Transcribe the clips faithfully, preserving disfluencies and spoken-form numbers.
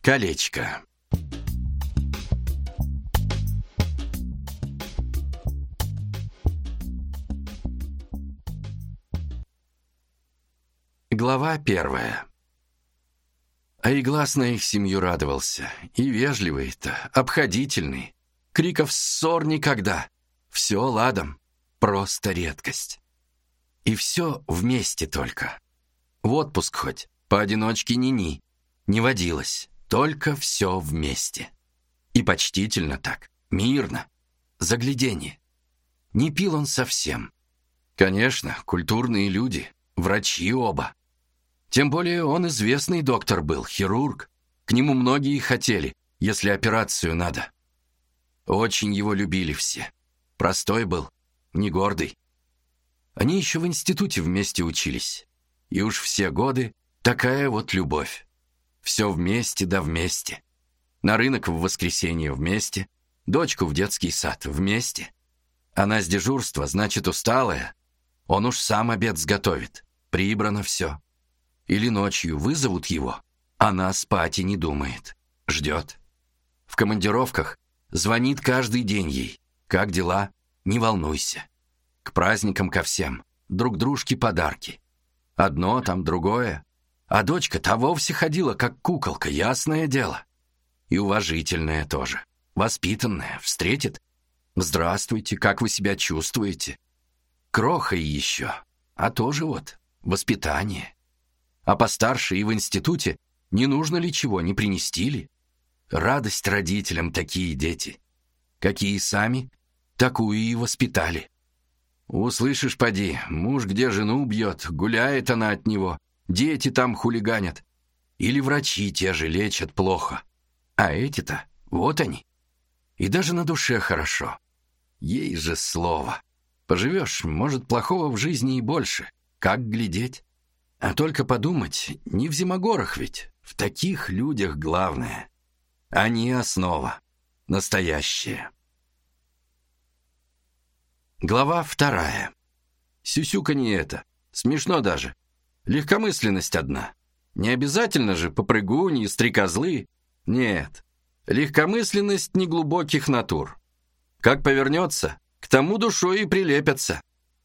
Колечко. Глава первая. А Иглас на их семью радовался. И вежливый-то, обходительный. Криков ссор никогда. Все ладом. Просто редкость. И все вместе только. В отпуск хоть, поодиночке ни-ни. Не водилось. Только все вместе. И почтительно так, мирно. Загляденье. Не пил он совсем. Конечно, культурные люди, врачи оба. Тем более он известный доктор был, хирург. К нему многие хотели, если операцию надо. Очень его любили все. Простой был, не гордый. Они еще в институте вместе учились. И уж все годы такая вот любовь. Все вместе да вместе. На рынок в воскресенье вместе, дочку в детский сад вместе. Она с дежурства, значит, усталая. Он уж сам обед сготовит. Прибрано все. Или ночью вызовут его. Она спать и не думает. Ждет. В командировках звонит каждый день ей. Как дела? Не волнуйся. К праздникам ко всем. Друг дружке подарки. Одно там, другое. А дочка-то вовсе ходила, как куколка, ясное дело. И уважительная тоже. Воспитанная. Встретит. Здравствуйте, как вы себя чувствуете? Крохой еще. А тоже вот воспитание. А постарше и в институте не нужно ли чего, не принести ли? Радость родителям такие дети. Какие сами, такую и воспитали. Услышишь, поди, муж где жену бьет, гуляет она от него, дети там хулиганят. Или врачи те же лечат плохо. А эти-то, вот они. И даже на душе хорошо. Ей же слово. Поживешь, может, плохого в жизни и больше. Как глядеть? А только подумать, не в зимогорах ведь. В таких людях главное. Они основа. Настоящая. Глава вторая. Сюсюканье это. Смешно даже. Легкомысленность одна. Не обязательно же попрыгуньи, стрекозлы. Нет. Легкомысленность неглубоких натур. Как повернется, к тому душой и прилепятся.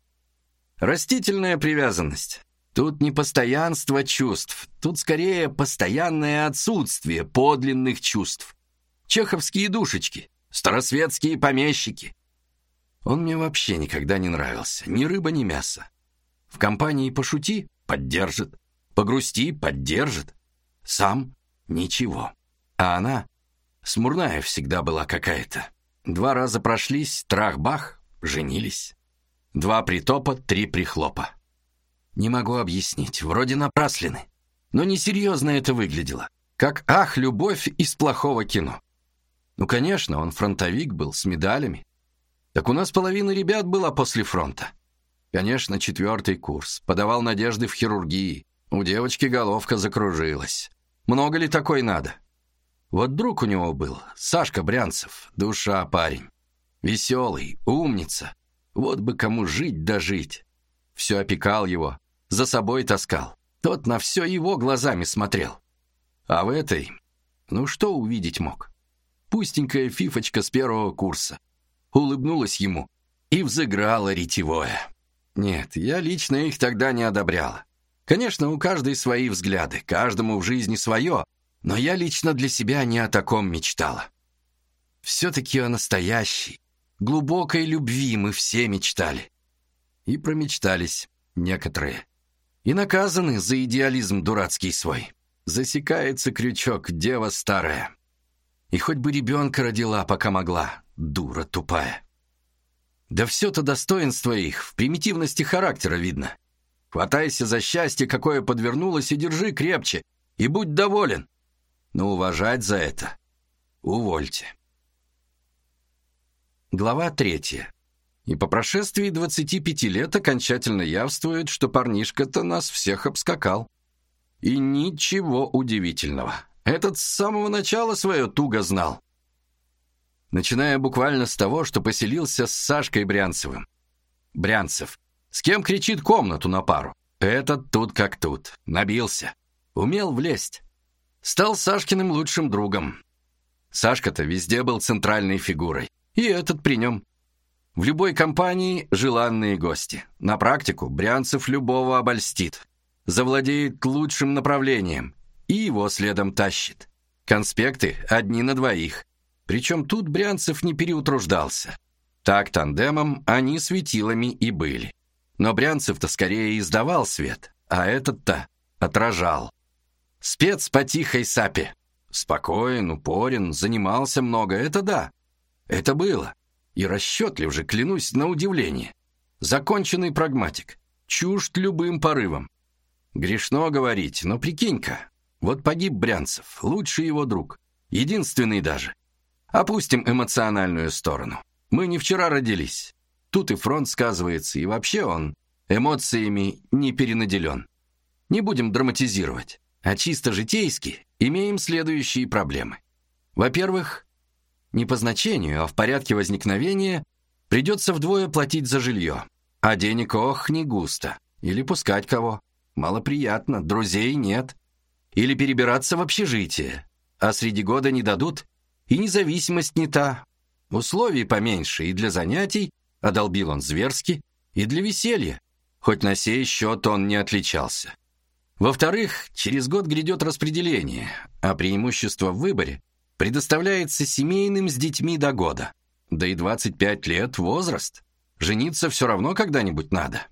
Растительная привязанность. Тут не постоянство чувств, тут скорее постоянное отсутствие подлинных чувств. Чеховские душечки, старосветские помещики. Он мне вообще никогда не нравился, ни рыба, ни мясо. В компании пошути — поддержит, погрусти — поддержит. Сам — ничего. А она смурная всегда была какая-то. Два раза прошлись, трах-бах, женились. Два притопа, три прихлопа. Не могу объяснить, вроде напраслины. Но несерьезно это выглядело. Как «ах, любовь» из плохого кино. Ну, конечно, он фронтовик был, с медалями. Так у нас половина ребят была после фронта. Конечно, четвертый курс. Подавал надежды в хирургии. У девочки головка закружилась. Много ли такой надо? Вот друг у него был, Сашка Брянцев. Душа парень. Веселый, умница. Вот бы кому жить да жить. Все опекал его. За собой таскал. Тот на все его глазами смотрел. А в этой, ну что увидеть мог? Пустенькая фифочка с первого курса. Улыбнулась ему и взыграла ретевое. Нет, я лично их тогда не одобряла. Конечно, у каждой свои взгляды, каждому в жизни свое, но я лично для себя не о таком мечтала. Все-таки о настоящей, глубокой любви мы все мечтали. И промечтались некоторые. И наказаны за идеализм дурацкий свой. Засекается крючок, дева старая. И хоть бы ребенка родила, пока могла, дура тупая. Да все-то достоинство их в примитивности характера видно. Хватайся за счастье, какое подвернулось, и держи крепче, и будь доволен. Но уважать за это увольте. Глава третья. И по прошествии двадцати пяти лет окончательно явствует, что парнишка-то нас всех обскакал. И ничего удивительного. Этот с самого начала свое туго знал. Начиная буквально с того, что поселился с Сашкой Брянцевым. Брянцев. С кем кричит комнату на пару? Этот тут как тут. Набился. Умел влезть. стал Сашкиным лучшим другом. Сашка-то везде был центральной фигурой, и этот при нем. В любой компании желанные гости. На практику Брянцев любого обольстит, завладеет лучшим направлением и его следом тащит. Конспекты одни на двоих. Причем тут Брянцев не переутруждался. Так тандемом они светилами и были. Но Брянцев-то скорее издавал свет, а этот-то отражал. Спец по тихой сапе. Спокоен, упорен, занимался много, это да. Это было. И расчетлив же, клянусь, на удивление. Законченный прагматик, чужд любым порывам. Грешно говорить, но прикинь-ка, вот погиб Брянцев, лучший его друг, единственный даже. Опустим эмоциональную сторону. Мы не вчера родились. Тут и фронт сказывается, и вообще он эмоциями не перенаделен. Не будем драматизировать, а чисто житейски имеем следующие проблемы. Во-первых, не по значению, а в порядке возникновения придется вдвое платить за жилье. А денег, ох, не густо. Или пускать кого. Малоприятно, друзей нет. Или перебираться в общежитие. А среди года не дадут, и независимость не та. Условий поменьше и для занятий, а долбил он зверски, и для веселья, хоть на сей счет он не отличался. Во-вторых, через год грядет распределение, а преимущество в выборе предоставляется семейным с детьми до года. Да и двадцать пять лет — возраст. Жениться все равно когда-нибудь надо.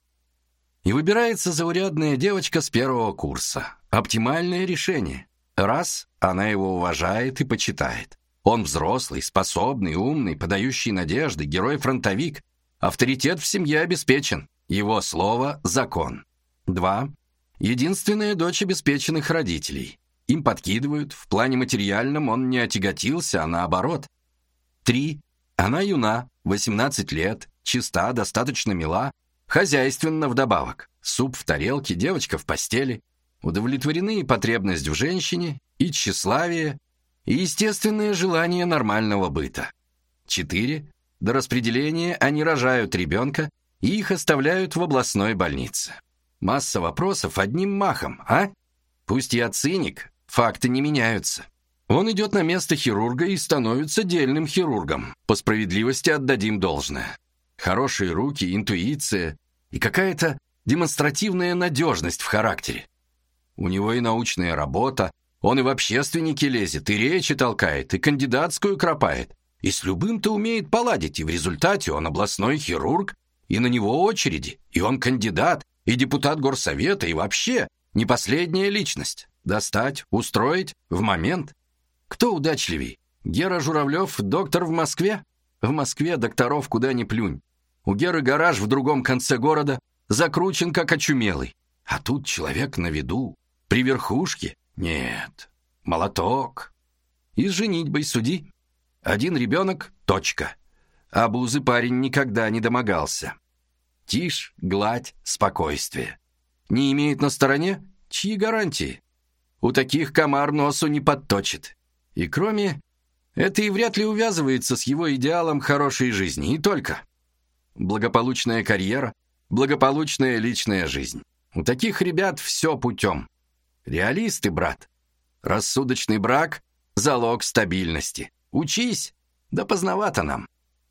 И выбирается заурядная девочка с первого курса. Оптимальное решение. Раз, она его уважает и почитает. Он взрослый, способный, умный, подающий надежды, герой-фронтовик. Авторитет в семье обеспечен. Его слово — закон. Два, единственная дочь обеспеченных родителей. Им подкидывают, в плане материальном он не отяготился, а наоборот. Три, она юна, восемнадцать лет, чиста, достаточно мила, хозяйственна вдобавок. Суп в тарелке, девочка в постели. Удовлетворены и потребность в женщине, и тщеславие, и естественное желание нормального быта. Четыре, до распределения они рожают ребенка и их оставляют в областной больнице. Масса вопросов одним махом, а? Пусть я циник, факты не меняются. Он идет на место хирурга и становится дельным хирургом. По справедливости отдадим должное. Хорошие руки, интуиция и какая-то демонстративная надежность в характере. У него и научная работа, он и в общественники лезет, и речи толкает, и кандидатскую кропает. И с любым-то умеет поладить, и в результате он областной хирург, и на него очереди, и он кандидат, и депутат горсовета, и вообще не последняя личность. Достать, устроить, в момент. Кто удачливей? Гера Журавлев, доктор в Москве? В Москве докторов куда ни плюнь. У Геры гараж в другом конце города, закручен как очумелый. А тут человек на виду, при верхушке. Нет, молоток. И с женитьбой суди. Один ребенок — точка. Обузы парень никогда не домогался. Тишь, гладь, спокойствие. Не имеет на стороне? Чьи гарантии? У таких комар носу не подточит. И кроме... Это и вряд ли увязывается с его идеалом хорошей жизни. И только. Благополучная карьера, благополучная личная жизнь. У таких ребят все путем. Реалисты, брат. Рассудочный брак — залог стабильности. Учись, да поздновато нам.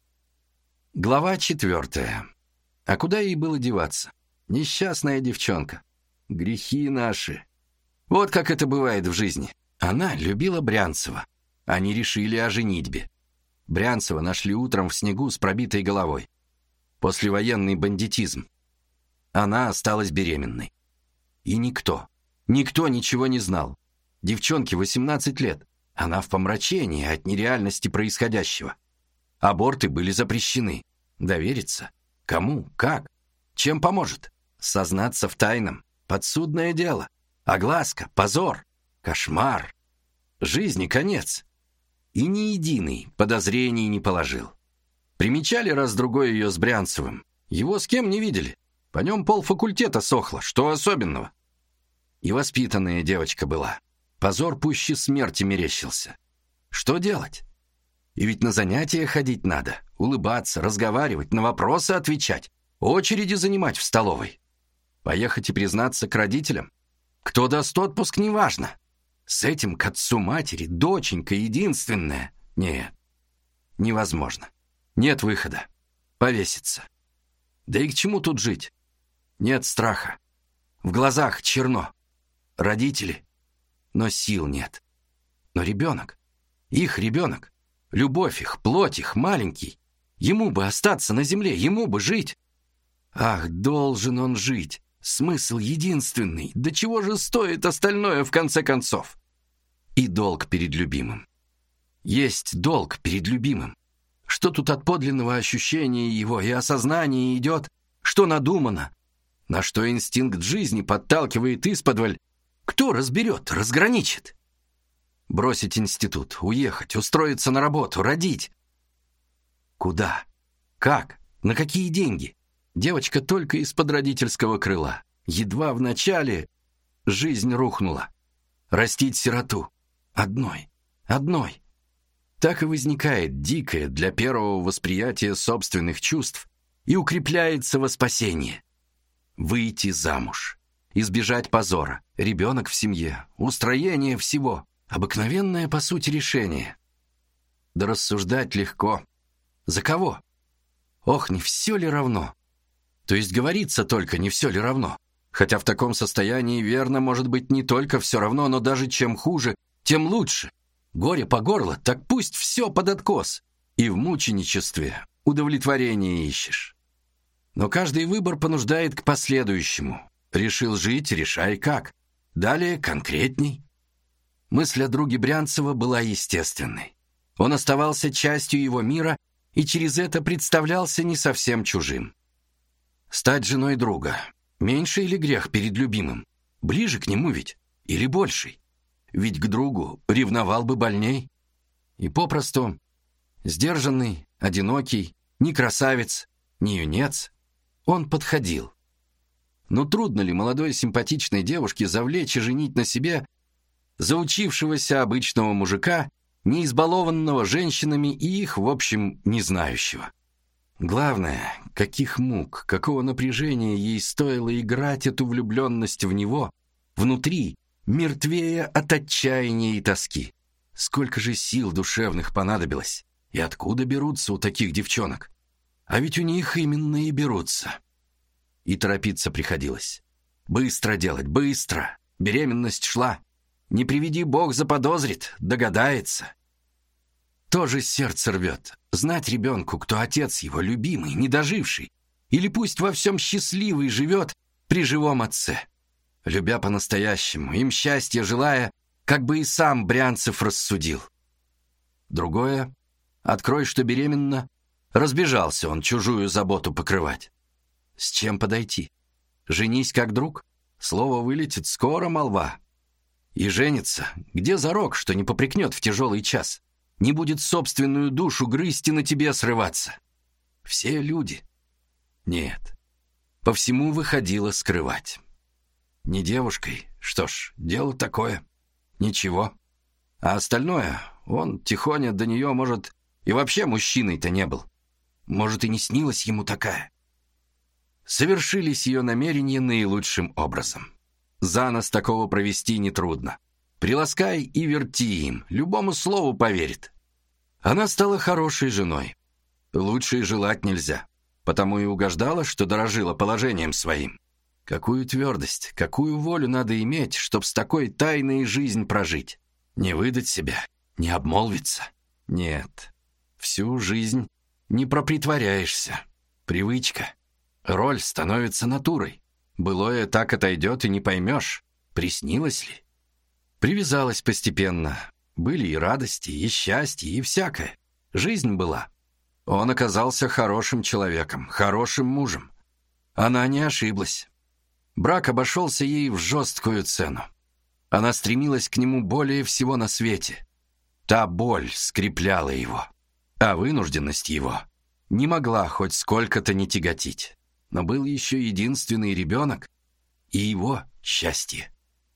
Глава четвертая. А куда ей было деваться? Несчастная девчонка. Грехи наши. Вот как это бывает в жизни. Она любила Брянцева. Они решили о женитьбе. Брянцева нашли утром в снегу с пробитой головой. Послевоенный бандитизм. Она осталась беременной. И никто, никто ничего не знал. Девчонке восемнадцать лет. Она в помрачении от нереальности происходящего. Аборты были запрещены. Довериться? Кому? Как? Чем поможет? Сознаться в тайном? Подсудное дело. Огласка? Позор? Кошмар? Жизни конец. И ни единый подозрений не положил. Примечали раз-другой ее с Брянцевым. Его с кем не видели. По нем полфакультета сохло. Что особенного? И воспитанная девочка была. Позор пуще смерти мерещился. Что делать? И ведь на занятия ходить надо. Улыбаться, разговаривать, на вопросы отвечать. Очереди занимать в столовой. Поехать и признаться к родителям? Кто даст отпуск, неважно. С этим к отцу матери, доченька единственная. Нет, невозможно. Нет выхода. Повеситься. Да и к чему тут жить? Нет страха. В глазах черно. Родители, но сил нет. Но ребенок, их ребенок, любовь их, плоть их, маленький. Ему бы остаться на земле, ему бы жить. Ах, должен он жить. Смысл единственный. Да чего же стоит остальное в конце концов? И долг перед любимым. Есть долг перед любимым. Что тут от подлинного ощущения его и осознания идет, что надумано, на что инстинкт жизни подталкивает исподволь, кто разберет, разграничит? Бросить институт, уехать, устроиться на работу, родить. Куда? Как? На какие деньги? Девочка только из-под родительского крыла. Едва в начале жизнь рухнула. Растить сироту. Одной. Одной. Так и возникает дикое для первого восприятия собственных чувств и укрепляется во спасение. Выйти замуж. Избежать позора. Ребенок в семье. Устроение всего. Обыкновенное, по сути, решение. Да рассуждать легко. За кого? Ох, не все ли равно? То есть говорится только, не все ли равно? Хотя в таком состоянии верно может быть не только все равно, но даже чем хуже, тем лучше. Горе по горло, так пусть все под откос. И в мученичестве удовлетворение ищешь. Но каждый выбор понуждает к последующему. Решил жить, решай как. Далее конкретней. Мысль о друге Брянцева была естественной. Он оставался частью его мира и через это представлялся не совсем чужим. Стать женой друга — меньший ли грех перед любимым? Ближе к нему ведь? Или больший? Ведь к другу ревновал бы больней. И попросту сдержанный, одинокий, ни красавец, ни юнец, он подходил. Но трудно ли молодой симпатичной девушке завлечь и женить на себе заучившегося обычного мужика, не избалованного женщинами и их, в общем, не знающего? Главное, каких мук, какого напряжения ей стоило играть эту влюбленность в него, внутри, мертвея от отчаяния и тоски. Сколько же сил душевных понадобилось, и откуда берутся у таких девчонок? А ведь у них именно и берутся. И торопиться приходилось. Быстро делать, быстро. Беременность шла. Не приведи Бог заподозрит, догадается. Тоже сердце рвет. Знать ребенку, кто отец его, любимый, недоживший, или пусть во всем счастливый живет при живом отце. Любя по-настоящему, им счастья желая, как бы и сам Брянцев рассудил. Другое — открой, что беременна, разбежался он чужую заботу покрывать. С чем подойти? Женись как друг? Слово вылетит, скоро молва. И женится, где зарок, что не попрекнет в тяжелый час? Не будет собственную душу грызть и на тебе срываться. Все люди. Нет. По всему выходило скрывать. Не девушкой, что ж, дело такое. Ничего. А остальное, он тихоня до нее, может, и вообще мужчиной-то не был. Может, и не снилась ему такая. Совершились ее намерения наилучшим образом. За нос такого провести нетрудно. Приласкай и верти им, любому слову поверит. Она стала хорошей женой. Лучше и желать нельзя. Потому и угождала, что дорожила положением своим. Какую твердость, какую волю надо иметь, чтоб с такой тайной жизнь прожить. Не выдать себя, не обмолвиться. Нет, всю жизнь не пропритворяешься. Привычка. Роль становится натурой. Былое так отойдет и не поймешь, приснилось ли. Привязалась постепенно. Были и радости, и счастье, и всякое. Жизнь была. Он оказался хорошим человеком, хорошим мужем. Она не ошиблась. Брак обошелся ей в жесткую цену. Она стремилась к нему более всего на свете. Та боль скрепляла его, а вынужденность его не могла хоть сколько-то не тяготить. Но был еще единственный ребенок и его счастье.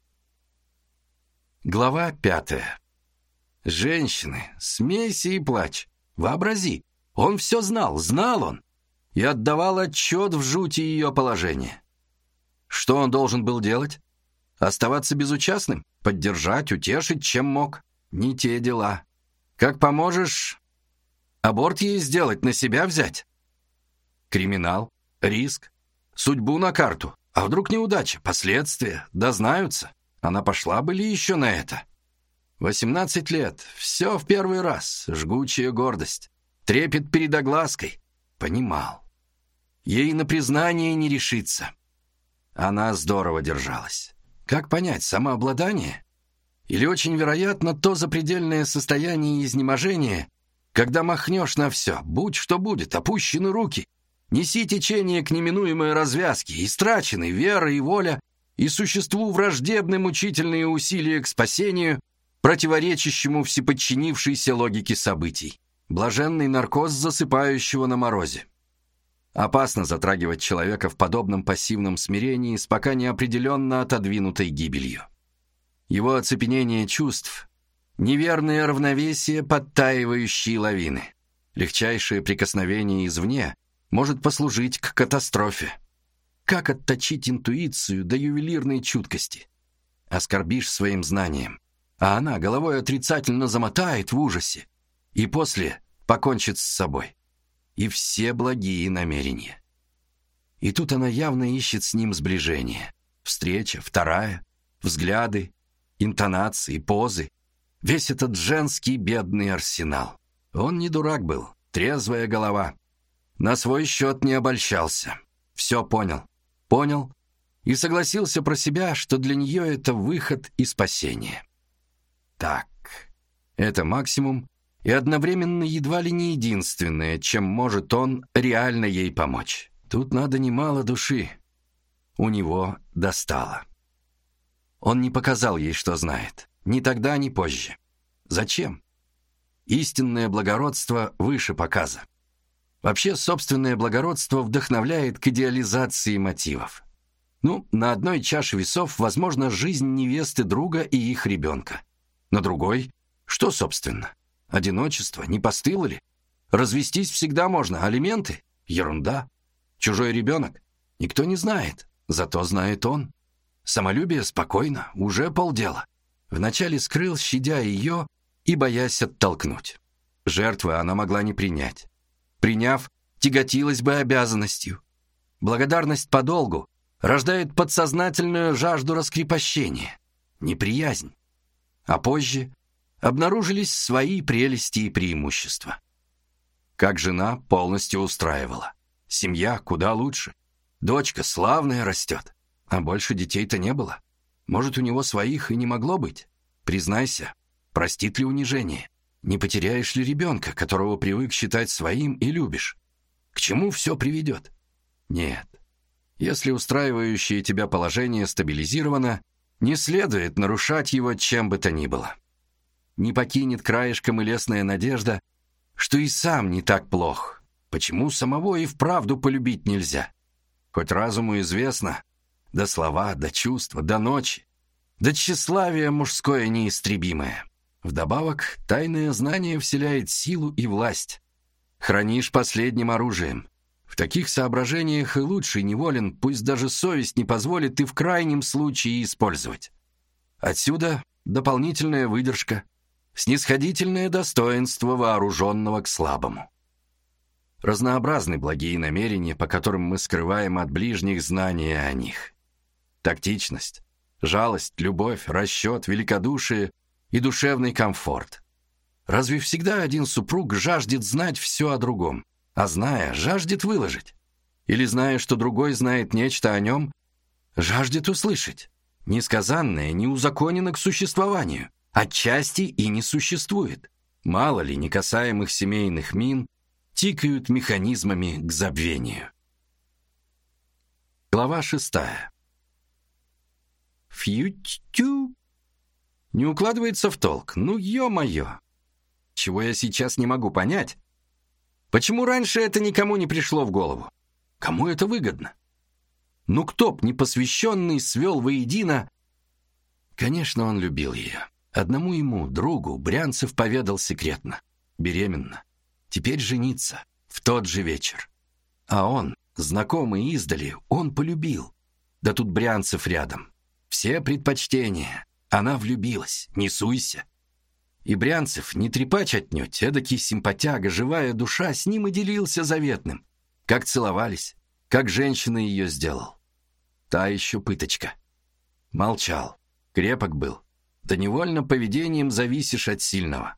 Глава пятая. Женщины, смейся и плачь. Вообрази, он все знал, знал он, и отдавал отчет в жути ее положения. Что он должен был делать? Оставаться безучастным? Поддержать, утешить, чем мог? Не те дела. Как поможешь, аборт ей сделать, на себя взять? Криминал, риск, судьбу на карту. А вдруг неудача, последствия, дознаются? Она пошла бы ли еще на это? Восемнадцать лет, все в первый раз, жгучая гордость, трепет перед оглаской. Понимал. Ей на признание не решиться. Она здорово держалась. Как понять, самообладание? Или очень вероятно то запредельное состояние изнеможения, когда махнешь на все, будь что будет, опущены руки, неси течение к неминуемой развязке, истрачены вера и воля, и существу враждебны мучительные усилия к спасению, противоречащему всеподчинившейся логике событий. Блаженный наркоз засыпающего на морозе. Опасно затрагивать человека в подобном пассивном смирении с пока неопределенно отодвинутой гибелью. Его оцепенение чувств, неверное равновесие подтаивающей лавины, легчайшее прикосновение извне может послужить к катастрофе. Как отточить интуицию до ювелирной чуткости? Оскорбишь своим знанием, а она головой отрицательно замотает в ужасе и после покончит с собой. И все благие намерения. И тут она явно ищет с ним сближение. Встреча, вторая, взгляды, интонации, позы. Весь этот женский бедный арсенал. Он не дурак был, трезвая голова. На свой счет не обольщался. Все понял. Понял и согласился про себя, что для нее это выход и спасение. Так, это максимум и одновременно едва ли не единственное, чем может он реально ей помочь. Тут надо немало души. У него достало. Он не показал ей, что знает. Ни тогда, ни позже. Зачем? Истинное благородство выше показа. Вообще, собственное благородство вдохновляет к идеализации мотивов. Ну, на одной чаше весов, возможно, жизнь невесты друга и их ребенка. На другой, что, собственно? Одиночество, не постыло ли? Развестись всегда можно, алименты? Ерунда. Чужой ребенок? Никто не знает, зато знает он. Самолюбие спокойно, уже полдела. Вначале скрыл, щадя ее и боясь оттолкнуть. Жертвы она могла не принять. Приняв, тяготилась бы обязанностью. Благодарность по долгу рождает подсознательную жажду раскрепощения, неприязнь. А позже обнаружились свои прелести и преимущества. Как жена полностью устраивала. Семья куда лучше. Дочка славная растет. А больше детей-то не было. Может, у него своих и не могло быть? Признайся, простит ли унижение? Не потеряешь ли ребенка, которого привык считать своим и любишь? К чему все приведет? Нет. Если устраивающее тебя положение стабилизировано, не следует нарушать его чем бы то ни было. Не покинет краешком и лесная надежда, что и сам не так плох. Почему самого и вправду полюбить нельзя? Хоть разуму известно, да слова, да чувства, да ночи, да тщеславие мужское неистребимое. Вдобавок, тайное знание вселяет силу и власть. Хранишь последним оружием. В таких соображениях и лучший неволен, пусть даже совесть не позволит и в крайнем случае использовать. Отсюда дополнительная выдержка, снисходительное достоинство вооруженного к слабому. Разнообразны благие намерения, по которым мы скрываем от ближних знания о них. Тактичность, жалость, любовь, расчет, великодушие и душевный комфорт. Разве всегда один супруг жаждет знать все о другом, а зная, жаждет выложить? Или, зная, что другой знает нечто о нем, жаждет услышать? Несказанное не узаконено к существованию, отчасти и не существует. Мало ли некасаемых семейных мин тикают механизмами к забвению. Глава шестая. Фью-тю. Не укладывается в толк. Ну, ё-моё. Чего я сейчас не могу понять? Почему раньше это никому не пришло в голову? Кому это выгодно? Ну, кто б непосвященный свел воедино? Конечно, он любил ее. Одному ему, другу, Брянцев поведал секретно. Беременна. Теперь жениться. В тот же вечер. А он, знакомый издали, он полюбил. Да тут Брянцев рядом. Все предпочтения. Она влюбилась, не суйся. И Брянцев, не трепач отнюдь, эдакий симпатяга, живая душа, с ним и делился заветным. Как целовались, как женщина ее сделал. Та еще пыточка. Молчал, крепок был. Да невольно поведением зависишь от сильного.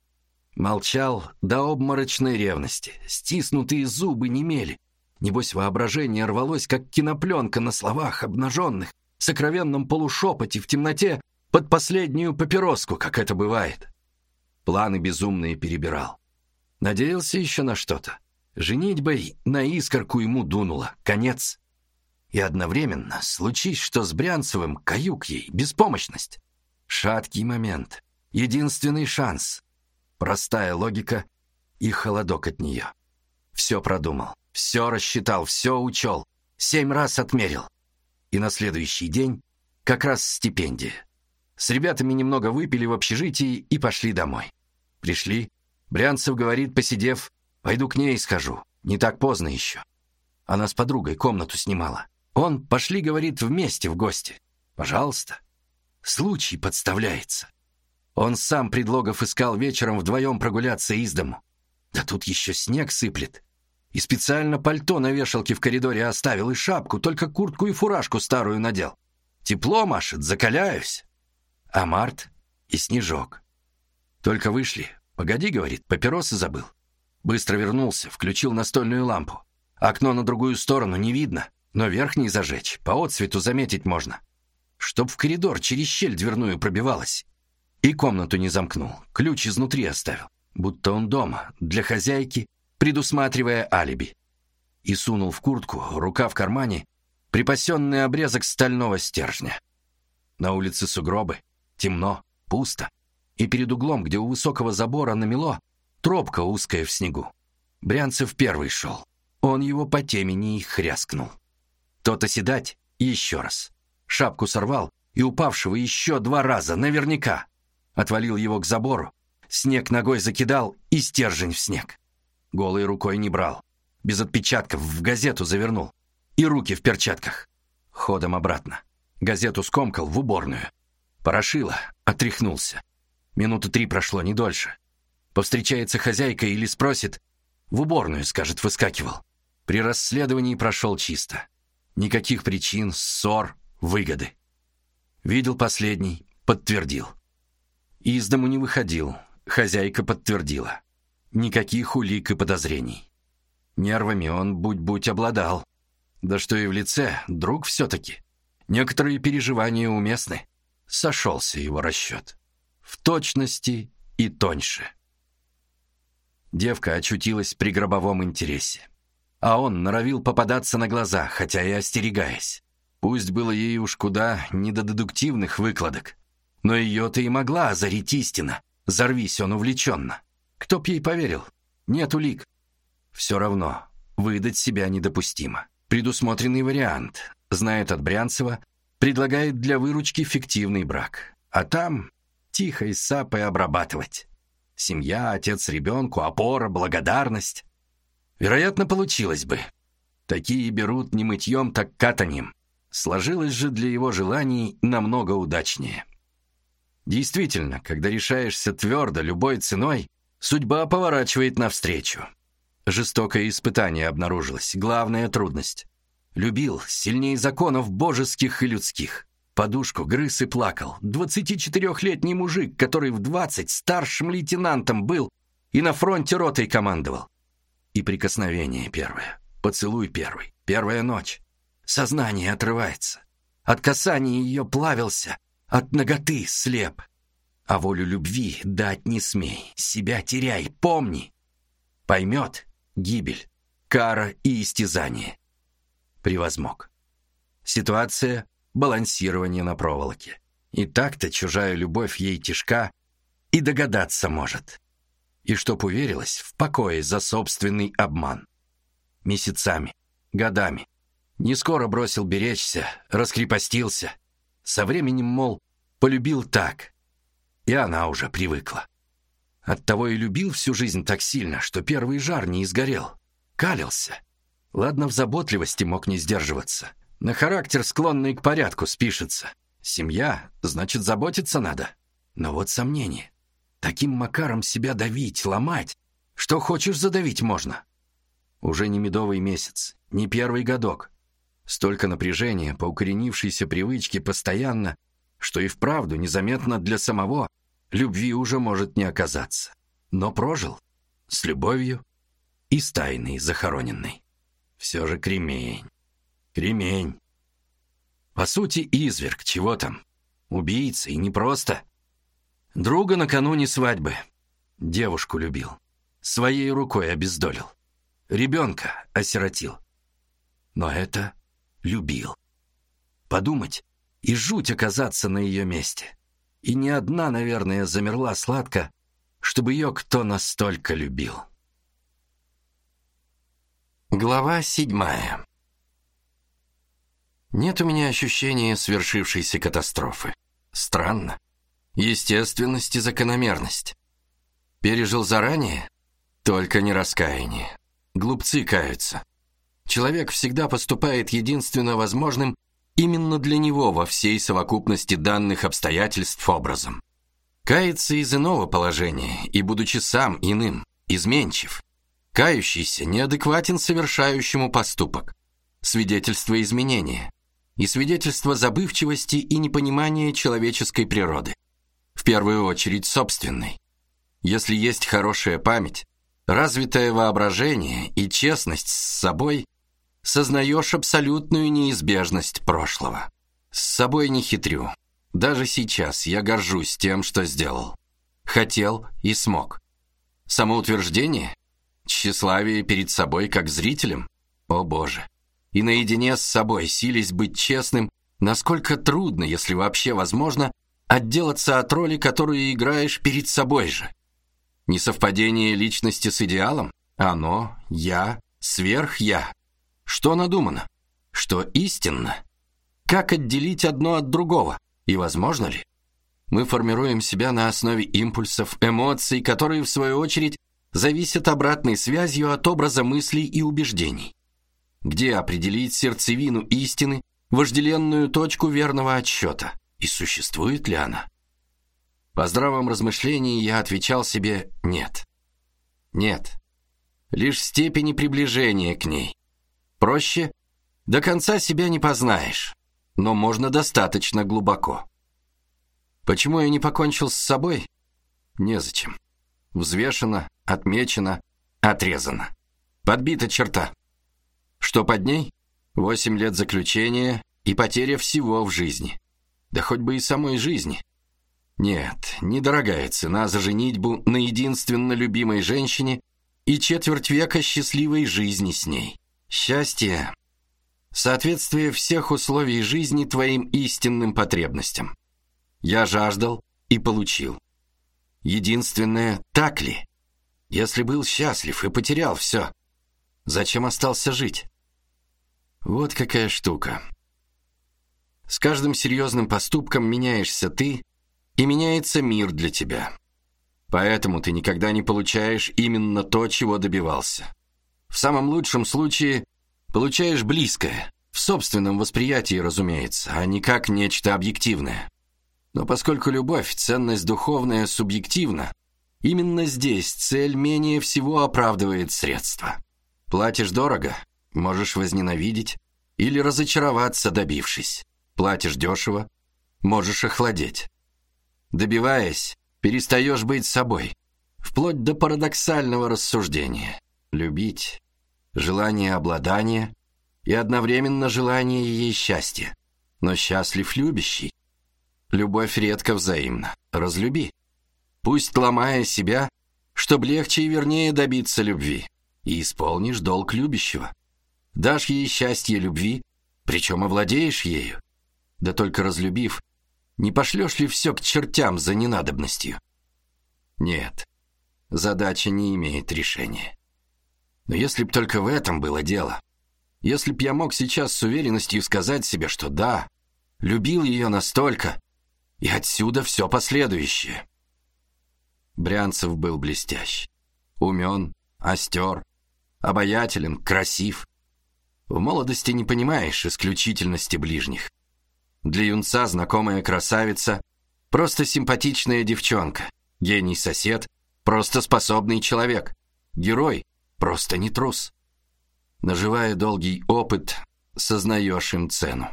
Молчал до обморочной ревности, стиснутые зубы немели. Небось, воображение рвалось, как кинопленка на словах обнаженных, сокровенном полушепоте в темноте под последнюю папироску, как это бывает. Планы безумные перебирал. Надеялся еще на что-то. Женитьбой на искорку ему дунуло. Конец. И одновременно, случись, что с Брянцевым, каюк ей, беспомощность. Шаткий момент. Единственный шанс. Простая логика и холодок от нее. Все продумал, все рассчитал, все учел. Семь раз отмерил. И на следующий день как раз стипендия. С ребятами немного выпили в общежитии и пошли домой. Пришли. Брянцев говорит, посидев, пойду к ней схожу. Не так поздно еще. Она с подругой комнату снимала. Он, пошли, говорит, вместе в гости. Пожалуйста. Случай подставляется. Он сам предлогов искал вечером вдвоем прогуляться из дому. Да тут еще снег сыплет. И специально пальто на вешалке в коридоре оставил, и шапку, только куртку и фуражку старую надел. Тепло машет, закаляюсь. А март и снежок. Только вышли. Погоди, говорит, папиросы забыл. Быстро вернулся, включил настольную лампу. Окно на другую сторону не видно, но верхний зажечь, по отсвету заметить можно. Чтоб в коридор через щель дверную пробивалось. И комнату не замкнул, ключ изнутри оставил. Будто он дома, для хозяйки, предусматривая алиби. И сунул в куртку, рука в кармане, припасенный обрезок стального стержня. На улице сугробы, темно, пусто. И перед углом, где у высокого забора намело, тропка узкая в снегу. Брянцев первый шел. Он его по темени и хряскнул. Тот оседать еще раз. Шапку сорвал и упавшего еще два раза, наверняка. Отвалил его к забору, снег ногой закидал и стержень в снег. Голой рукой не брал. Без отпечатков в газету завернул. И руки в перчатках. Ходом обратно. Газету скомкал в уборную. Порошило, отряхнулся. Минуты три прошло, не дольше. Повстречается хозяйка или спросит. В уборную, скажет, выскакивал. При расследовании прошел чисто. Никаких причин, ссор, выгоды. Видел последний, подтвердил. Из дому не выходил, хозяйка подтвердила. Никаких улик и подозрений. Нервами он будь-будь обладал. Да что и в лице, друг все-таки. Некоторые переживания уместны. Сошелся его расчет. В точности и тоньше. Девка очутилась при гробовом интересе. А он норовил попадаться на глаза, хотя и остерегаясь. Пусть было ей уж куда не до дедуктивных выкладок. Но ее-то и могла озарить истина. Зарвись он увлеченно. Кто б ей поверил? Нет улик. Все равно, выдать себя недопустимо. Предусмотренный вариант. Знает от Брянцева, предлагает для выручки фиктивный брак. А там тихо и сапой обрабатывать. Семья, отец ребенку, опора, благодарность. Вероятно, получилось бы. Такие берут не мытьем, так катаньем. Сложилось же для его желаний намного удачнее. Действительно, когда решаешься твердо, любой ценой, судьба поворачивает навстречу. Жестокое испытание обнаружилось, главная трудность. Любил сильнее законов божеских и людских. Подушку грыз и плакал. Двадцатичетырехлетний мужик, который в двадцать старшим лейтенантом был и на фронте ротой командовал. И прикосновение первое, поцелуй первый, первая ночь. Сознание отрывается. От касания ее плавился, от наготы слеп. А волю любви дать не смей, себя теряй, помни. Поймет — гибель, кара и истязание. Превозмог. Ситуация — балансирование на проволоке. И так-то чужая любовь ей тяжка, и догадаться может. И чтоб уверилась, в покое за собственный обман. Месяцами, годами. Не скоро бросил беречься, раскрепостился. Со временем, мол, полюбил так. И она уже привыкла. Оттого и любил всю жизнь так сильно, что первый жар не изгорел. Калился. Ладно, в заботливости мог не сдерживаться. На характер, склонный к порядку, спишется. Семья, значит, заботиться надо. Но вот сомнение. Таким макаром себя давить, ломать. Что хочешь задавить можно. Уже не медовый месяц, не первый годок. Столько напряжения по укоренившейся привычке постоянно, что и вправду незаметно для самого любви уже может не оказаться. Но прожил с любовью и с тайной захороненной. Все же кремень. Кремень. По сути, изверг, чего там? Убийца, и не просто. Друга накануне свадьбы. Девушку любил. Своей рукой обездолил. Ребенка осиротил. Но это любил. Подумать и жуть оказаться на ее месте. И ни одна, наверное, замерла сладко, чтобы ее кто настолько любил. Глава седьмая. Нет у меня ощущения свершившейся катастрофы. Странно. Естественность и закономерность. Пережил заранее? Только не раскаяние. Глупцы каются. Человек всегда поступает единственно возможным именно для него во всей совокупности данных обстоятельств образом. Кается из иного положения и, будучи сам иным, изменчив. Кающийся неадекватен совершающему поступок. Свидетельство изменения. И свидетельство забывчивости и непонимания человеческой природы. В первую очередь собственной. Если есть хорошая память, развитое воображение и честность с собой, сознаешь абсолютную неизбежность прошлого. С собой не хитрю. Даже сейчас я горжусь тем, что сделал. Хотел и смог. Самоутверждение? Тщеславие перед собой как зрителем? О боже! И наедине с собой силясь быть честным, насколько трудно, если вообще возможно, отделаться от роли, которую играешь перед собой же. Несовпадение личности с идеалом? Оно, я, сверх-я. Что надумано? Что истинно? Как отделить одно от другого? И возможно ли? Мы формируем себя на основе импульсов, эмоций, которые, в свою очередь, зависят обратной связью от образа мыслей и убеждений. Где определить сердцевину истины, вожделенную точку верного отсчета? И существует ли она? По здравом размышлении я отвечал себе «нет». Нет. Лишь в степени приближения к ней. Проще, до конца себя не познаешь, но можно достаточно глубоко. Почему я не покончил с собой? Незачем. Взвешено, отмечено, отрезано. Подбита черта. Что под ней? Восемь лет заключения и потеря всего в жизни. Да хоть бы и самой жизни. Нет, недорогая цена за женитьбу на единственно любимой женщине и четверть века счастливой жизни с ней. Счастье — соответствие всех условий жизни твоим истинным потребностям. Я жаждал и получил. Единственное, так ли? Если был счастлив и потерял все, зачем остался жить? Вот какая штука. С каждым серьезным поступком меняешься ты, и меняется мир для тебя. Поэтому ты никогда не получаешь именно то, чего добивался. В самом лучшем случае получаешь близкое, в собственном восприятии, разумеется, а не как нечто объективное. Но поскольку любовь, ценность духовная, субъективна, именно здесь цель менее всего оправдывает средства. Платишь дорого, можешь возненавидеть или разочароваться, добившись. Платишь дешево, можешь охладеть. Добиваясь, перестаешь быть собой, вплоть до парадоксального рассуждения. Любить, желание обладания и одновременно желание ей счастья. Но счастлив любящий. Любовь редко взаимна. Разлюби. Пусть, ломая себя, чтоб легче и вернее добиться любви. И исполнишь долг любящего. Дашь ей счастье любви, причем овладеешь ею. Да только разлюбив, не пошлешь ли все к чертям за ненадобностью? Нет, задача не имеет решения. Но если б только в этом было дело, если б я мог сейчас с уверенностью сказать себе, что да, любил ее настолько, и отсюда все последующее. Брянцев был блестящ, умен, остер, обаятелен, красив. В молодости не понимаешь исключительности ближних. Для юнца знакомая красавица, просто симпатичная девчонка, гений-сосед, просто способный человек, герой, просто не трус. Наживая долгий опыт, сознаешь им цену.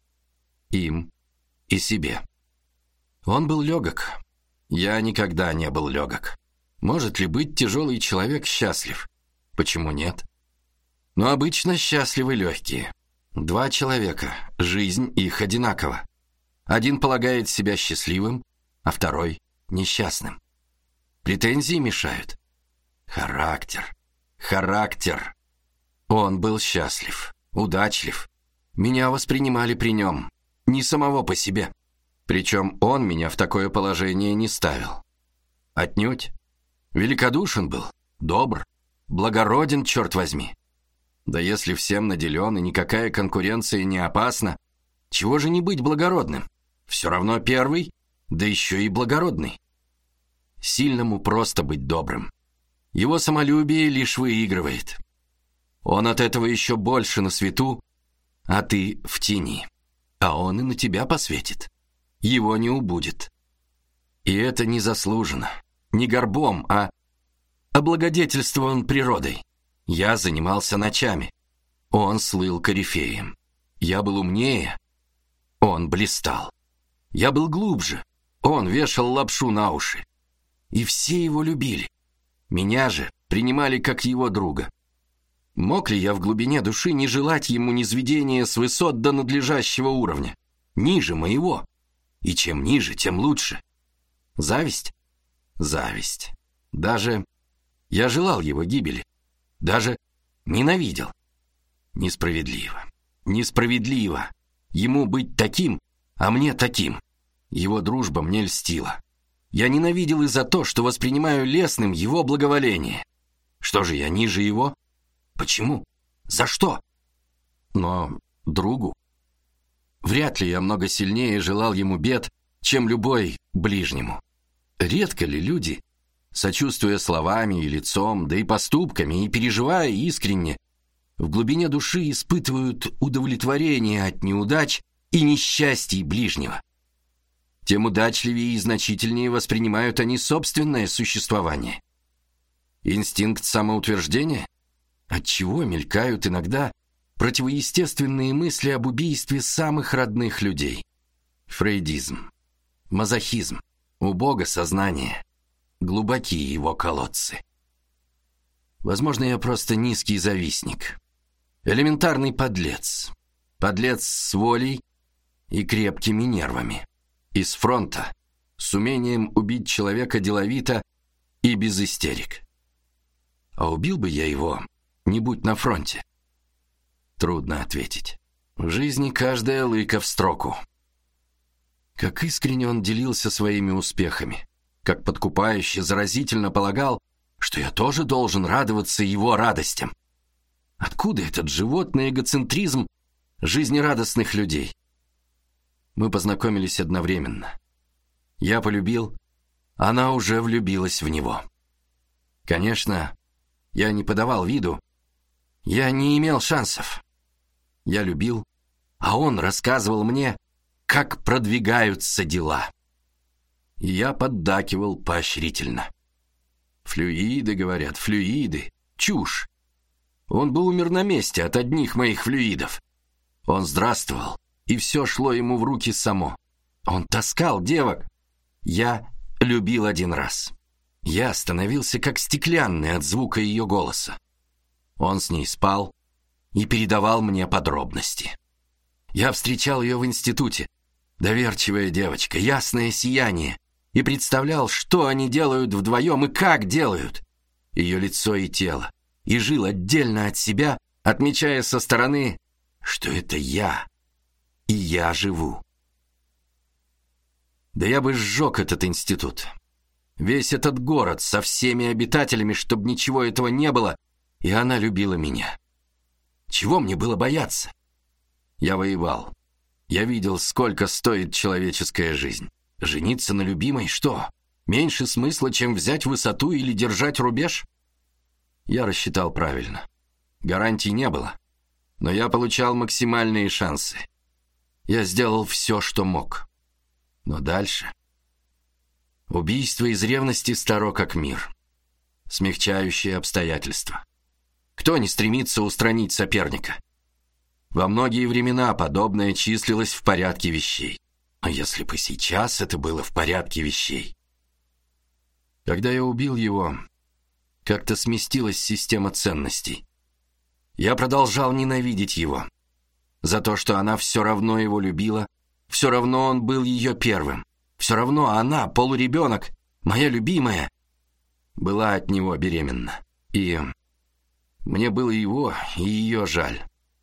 Им и себе. Он был легок. Я никогда не был легок. Может ли быть тяжелый человек счастлив? Почему нет? Но обычно счастливы легкие. Два человека, жизнь их одинакова. Один полагает себя счастливым, а второй несчастным. Претензии мешают. Характер, характер. Он был счастлив, удачлив. Меня воспринимали при нем, не самого по себе. Причем он меня в такое положение не ставил. Отнюдь. Великодушен был, добр, благороден, черт возьми. Да если всем наделен и никакая конкуренция не опасна, чего же не быть благородным? Все равно первый, да еще и благородный. Сильному просто быть добрым. Его самолюбие лишь выигрывает. Он от этого еще больше на свету, а ты в тени. А он и на тебя посветит. Его не убудет. И это не заслуженно. Не горбом, а облагодетельствован природой. Я занимался ночами. Он слыл корифеем. Я был умнее. Он блистал. Я был глубже. Он вешал лапшу на уши. И все его любили. Меня же принимали как его друга. Мог ли я в глубине души не желать ему низведения с высот до надлежащего уровня? Ниже моего. И чем ниже, тем лучше. Зависть? Зависть. Даже я желал его гибели. Даже ненавидел. Несправедливо. Несправедливо. Ему быть таким, а мне таким. Его дружба мне льстила. Я ненавидел и за то, что воспринимаю лестным его благоволение. Что же я ниже его? Почему? За что? Но другу. Вряд ли я много сильнее желал ему бед, чем любой ближнему. Редко ли люди, сочувствуя словами и лицом, да и поступками, и переживая искренне, в глубине души испытывают удовлетворение от неудач и несчастий ближнего. Тем удачливее и значительнее воспринимают они собственное существование. Инстинкт самоутверждения? Отчего мелькают иногда противоестественные мысли об убийстве самых родных людей? Фрейдизм, мазохизм, у Бога сознание, глубокие его колодцы. Возможно, я просто низкий завистник, элементарный подлец, подлец с волей и крепкими нервами, из фронта, с умением убить человека деловито и без истерик. А убил бы я его, не будь на фронте? Трудно ответить. В жизни каждая лыка в строку. Как искренне он делился своими успехами, как подкупающе, заразительно полагал, что я тоже должен радоваться его радостям. Откуда этот животный эгоцентризм жизнерадостных людей? Мы познакомились одновременно. Я полюбил, она уже влюбилась в него. Конечно, я не подавал виду, я не имел шансов. Я любил, а он рассказывал мне, как продвигаются дела. И я поддакивал поощрительно. Флюиды, говорят, флюиды. Чушь. Он был умер на месте от одних моих флюидов. Он здравствовал, и все шло ему в руки само. Он таскал девок. Я любил один раз. Я становился как стеклянный от звука ее голоса. Он с ней спал и передавал мне подробности. Я встречал ее в институте. Доверчивая девочка, ясное сияние. И представлял, что они делают вдвоем и как делают. Ее лицо и тело. И жил отдельно от себя, отмечая со стороны, что это я. И я живу. Да я бы сжег этот институт. Весь этот город со всеми обитателями, чтобы ничего этого не было, и она любила меня. Чего мне было бояться? Я воевал. Я видел, сколько стоит человеческая жизнь. Жениться на любимой, что? Меньше смысла, чем взять высоту или держать рубеж? Я рассчитал правильно. Гарантий не было, но я получал максимальные шансы. Я сделал все, что мог. Но дальше... Убийство из ревности старо как мир. Смягчающие обстоятельства. Кто не стремится устранить соперника? Во многие времена подобное числилось в порядке вещей. Но если бы сейчас это было в порядке вещей... Когда я убил его, как-то сместилась система ценностей. Я продолжал ненавидеть его. За то, что она все равно его любила, все равно он был ее первым. Все равно она, полуребенок, моя любимая, была от него беременна. И мне было его и ее жаль.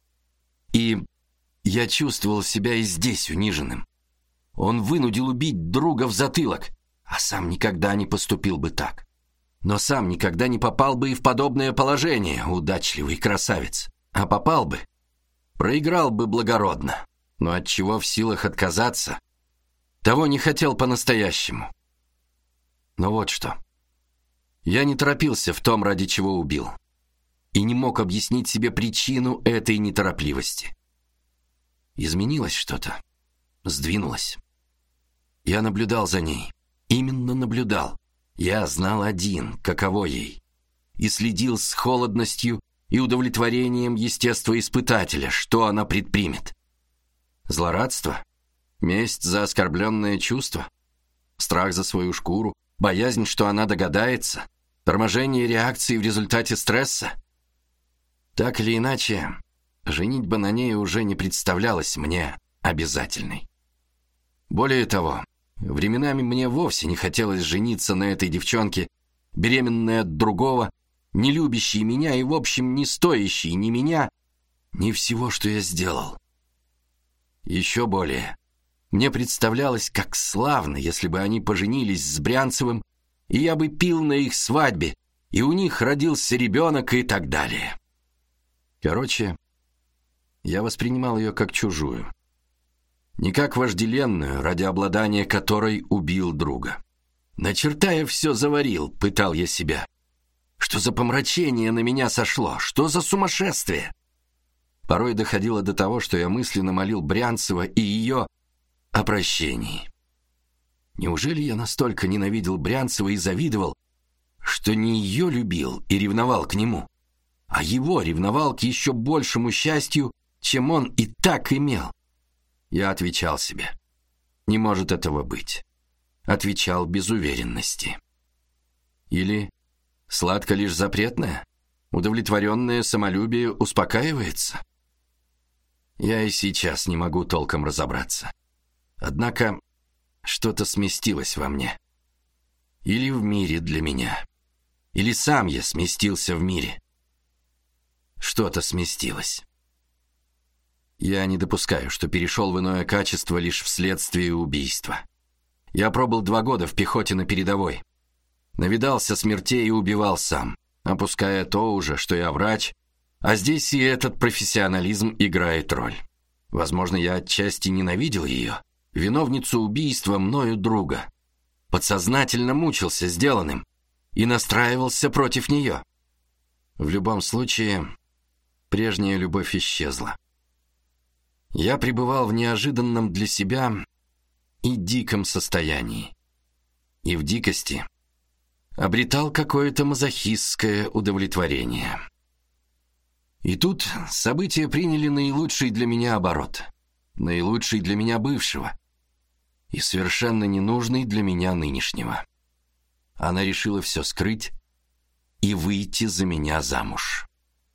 И я чувствовал себя и здесь униженным. Он вынудил убить друга в затылок, а сам никогда не поступил бы так. Но сам никогда не попал бы и в подобное положение, удачливый красавец. А попал бы, проиграл бы благородно. Но от чего в силах отказаться, того не хотел по-настоящему. Но вот что. Я не торопился в том, ради чего убил. И не мог объяснить себе причину этой неторопливости. Изменилось что-то. Сдвинулось. Я наблюдал за ней. Именно наблюдал. Я знал один, каково ей. И следил с холодностью и удовлетворением естествоиспытателя, что она предпримет. Злорадство? Месть за оскорбленное чувство? Страх за свою шкуру? Боязнь, что она догадается? Торможение реакции в результате стресса? Так или иначе, женитьба на ней уже не представлялась мне обязательной. Более того, временами мне вовсе не хотелось жениться на этой девчонке, беременной от другого, не любящей меня и, в общем, не стоящей ни меня, ни всего, что я сделал. Еще более, мне представлялось, как славно, если бы они поженились с Брянцевым, и я бы пил на их свадьбе, и у них родился ребенок и так далее. Короче, я воспринимал ее как чужую. Не как вожделенную, ради обладания которой убил друга. На черта я все заварил, пытал я себя. Что за помрачение на меня сошло? Что за сумасшествие? Порой доходило до того, что я мысленно молил Брянцева и ее о прощении. Неужели я настолько ненавидел Брянцева и завидовал, что не ее любил и ревновал к нему, а его ревновал к еще большему счастью, чем он и так имел? Я отвечал себе: не может этого быть. Отвечал без уверенности. Или сладко лишь запретное, удовлетворенное самолюбие успокаивается? Я и сейчас не могу толком разобраться. Однако что-то сместилось во мне. Или в мире для меня. Или сам я сместился в мире. Что-то сместилось. Я не допускаю, что перешел в иное качество лишь вследствие убийства. Я пробыл два года в пехоте на передовой. Навидался смертей и убивал сам, опуская то уже, что я врач, а здесь и этот профессионализм играет роль. Возможно, я отчасти ненавидел ее, виновницу убийства мною друга. Подсознательно мучился сделанным и настраивался против нее. В любом случае, прежняя любовь исчезла. Я пребывал в неожиданном для себя и диком состоянии. И в дикости обретал какое-то мазохистское удовлетворение. И тут события приняли наилучший для меня оборот, наилучший для меня бывшего и совершенно ненужный для меня нынешнего. Она решила все скрыть и выйти за меня замуж.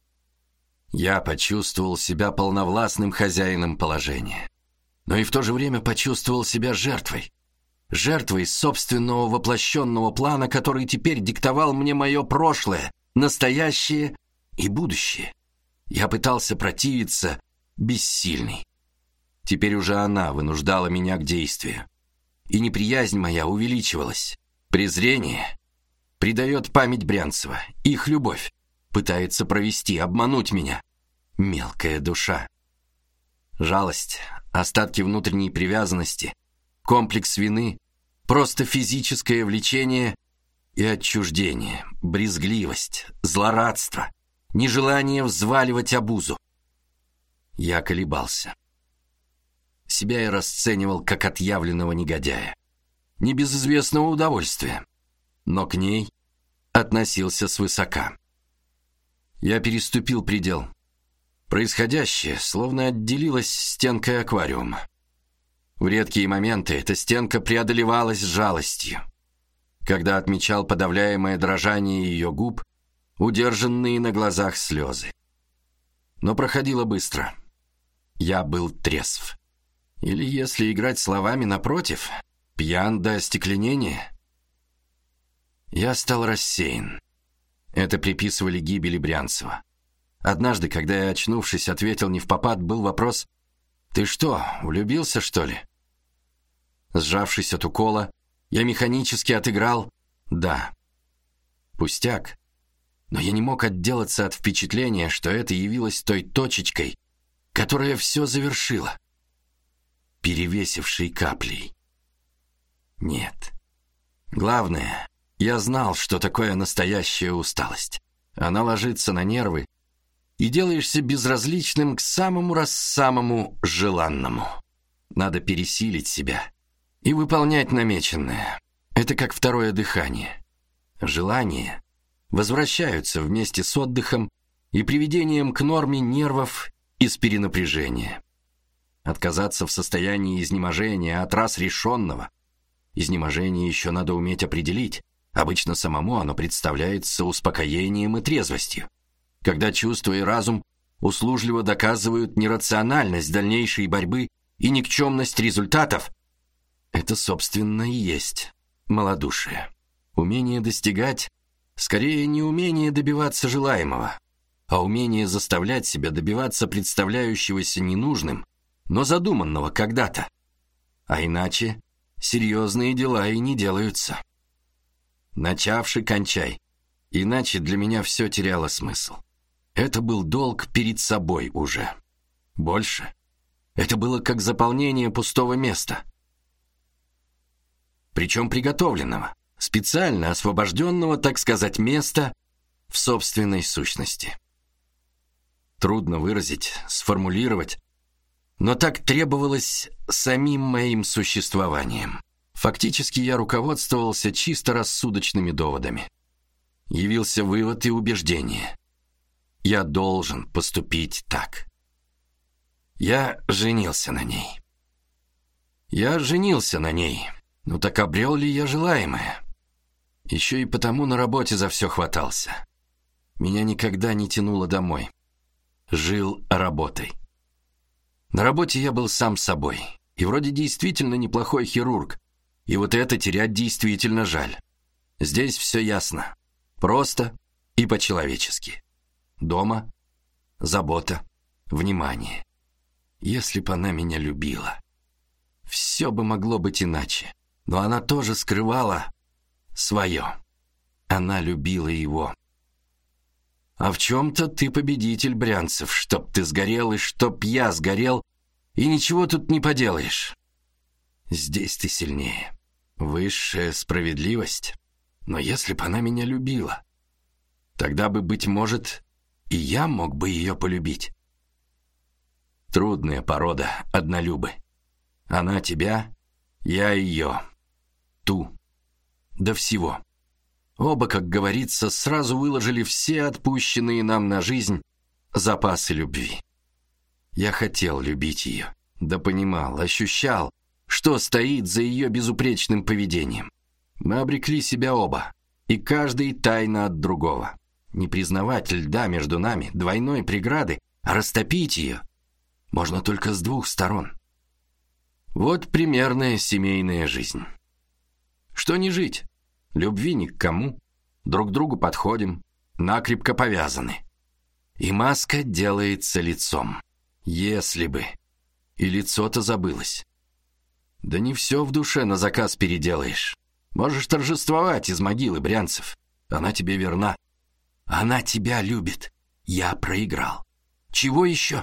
Я почувствовал себя полновластным хозяином положения, но и в то же время почувствовал себя жертвой. Жертвой собственного воплощенного плана, который теперь диктовал мне мое прошлое, настоящее и будущее. Я пытался противиться, бессильный. Теперь уже она вынуждала меня к действию. И неприязнь моя увеличивалась. Презрение предает память Брянцева, их любовь. Пытается провести, обмануть меня. Мелкая душа. Жалость, остатки внутренней привязанности, комплекс вины, просто физическое влечение и отчуждение, брезгливость, злорадство, нежелание взваливать обузу. Я колебался. себя я расценивал как отъявленного негодяя. Не без известного удовольствия, но к ней относился свысока. Я переступил предел. Происходящее словно отделилось стенкой аквариума. В редкие моменты эта стенка преодолевалась жалостью, когда отмечал подавляемое дрожание ее губ, удержанные на глазах слезы. Но проходило быстро. Я был трезв. Или, если играть словами напротив, пьян до остекленения. Я стал рассеян. Это приписывали гибели Брянцева. Однажды, когда я, очнувшись, ответил невпопад, был вопрос: «Ты что, влюбился, что ли?» Сжавшись от укола, я механически отыграл «да». Пустяк. Но я не мог отделаться от впечатления, что это явилось той точечкой, которая все завершила, перевесившей каплей. Нет. Главное, я знал, что такое настоящая усталость. Она ложится на нервы, и делаешься безразличным к самому раз самому желанному. Надо пересилить себя и выполнять намеченное. Это как второе дыхание. Желания возвращаются вместе с отдыхом и приведением к норме нервов из перенапряжения. Отказаться в состоянии изнеможения от раз решенного. Изнеможение еще надо уметь определить. Обычно самому оно представляется успокоением и трезвостью, когда чувство и разум услужливо доказывают нерациональность дальнейшей борьбы и никчемность результатов. Это, собственно, и есть малодушие. Умение достигать, скорее, не умение добиваться желаемого, а умение заставлять себя добиваться представляющегося ненужным, но задуманного когда-то. А иначе серьезные дела и не делаются. Начавши, кончай. Иначе для меня все теряло смысл. Это был долг перед собой уже. Больше. Это было как заполнение пустого места. Причем приготовленного, специально освобожденного, так сказать, места в собственной сущности. Трудно выразить, сформулировать, но так требовалось самим моим существованием. Фактически я руководствовался чисто рассудочными доводами. Явился вывод и убеждение. Я должен поступить так. Я женился на ней. Я женился на ней. Ну так обрел ли я желаемое? Еще и потому на работе за все хватался. Меня никогда не тянуло домой. Жил работой. На работе я был сам собой. И вроде действительно неплохой хирург. И вот это терять действительно жаль. Здесь все ясно. Просто и по-человечески. Дома забота, внимание. Если бы она меня любила, все бы могло быть иначе. Но она тоже скрывала свое. Она любила его. А в чем-то ты победитель, Брянцев, чтоб ты сгорел и чтоб я сгорел, и ничего тут не поделаешь. Здесь ты сильнее. Высшая справедливость. Но если бы она меня любила, тогда бы, быть может, и я мог бы ее полюбить. Трудная порода, однолюбы. Она тебя, я ее. Ту. До всего. Оба, как говорится, сразу выложили все отпущенные нам на жизнь запасы любви. Я хотел любить ее, да понимал, ощущал, что стоит за ее безупречным поведением. Мы обрекли себя оба, и каждый тайно от другого. Не признавать льда между нами, двойной преграды, а растопить ее можно только с двух сторон. Вот примерная семейная жизнь. Что не жить? Любви ни к кому. Друг другу подходим, накрепко повязаны. И маска делается лицом. Если бы. И лицо-то забылось. Да не все в душе на заказ переделаешь. Можешь торжествовать из могилы, Брянцев. Она тебе верна. Она тебя любит. Я проиграл. Чего еще?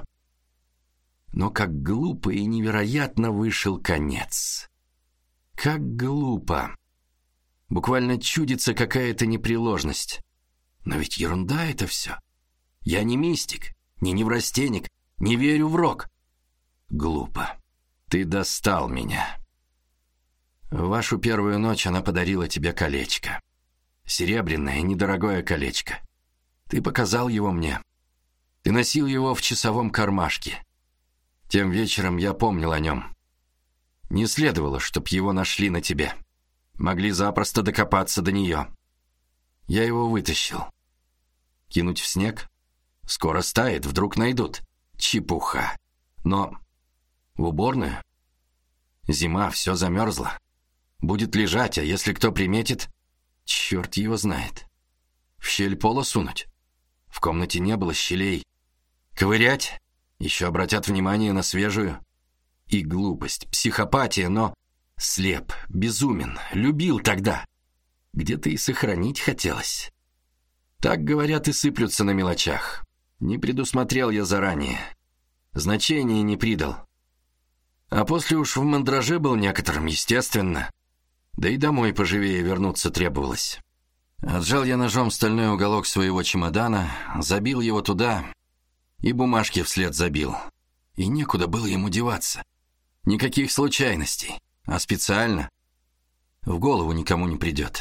Но как глупо и невероятно вышел конец. Как глупо. Буквально чудится какая-то непреложность. Но ведь ерунда это все. Я не мистик, не неврастенник, не верю в рок. Глупо. Ты достал меня. В вашу первую ночь она подарила тебе колечко. Серебряное, недорогое колечко. Ты показал его мне. Ты носил его в часовом кармашке. Тем вечером я помнил о нем. Не следовало, чтоб его нашли на тебе. Могли запросто докопаться до нее. Я его вытащил. Кинуть в снег? Скоро стает, вдруг найдут. Чепуха. Но в уборную? Зима, все замерзло. Будет лежать, а если кто приметит, черт его знает. В щель пола сунуть? В комнате не было щелей. Ковырять? Еще обратят внимание на свежую. И глупость, психопатия, но слеп, безумен, любил тогда. Где-то и сохранить хотелось. Так, говорят, и сыплются на мелочах. Не предусмотрел я заранее. Значения не придал. А после уж в мандраже был некоторым, естественно. Да и домой поживее вернуться требовалось. Отжал я ножом стальной уголок своего чемодана, забил его туда и бумажки вслед забил. И некуда было ему деваться. Никаких случайностей, а специально в голову никому не придет.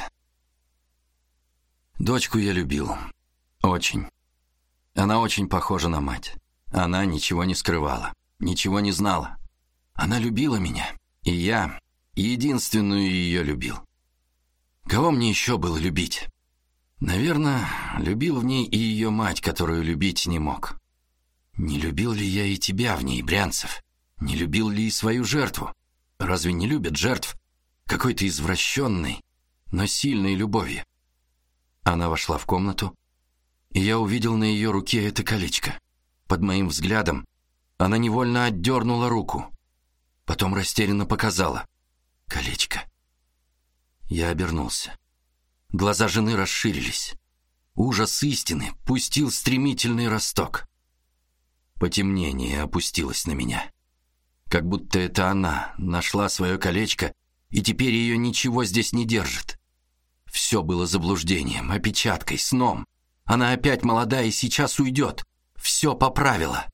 Дочку я любил. Очень. Она очень похожа на мать. Она ничего не скрывала, ничего не знала. Она любила меня, и я единственную ее любил. Кого мне еще было любить? Наверное, любил в ней и ее мать, которую любить не мог. Не любил ли я и тебя в ней, Брянцев? Не любил ли и свою жертву? Разве не любят жертв какой-то извращенной, но сильной любовью? Она вошла в комнату, и я увидел на ее руке это колечко. Под моим взглядом она невольно отдернула руку. Потом растерянно показала. Колечко. Я обернулся. Глаза жены расширились. Ужас истины пустил стремительный росток. Потемнение опустилось на меня. Как будто это она нашла свое колечко, и теперь ее ничего здесь не держит. Все было заблуждением, опечаткой, сном. Она опять молода и сейчас уйдет. Все поправила.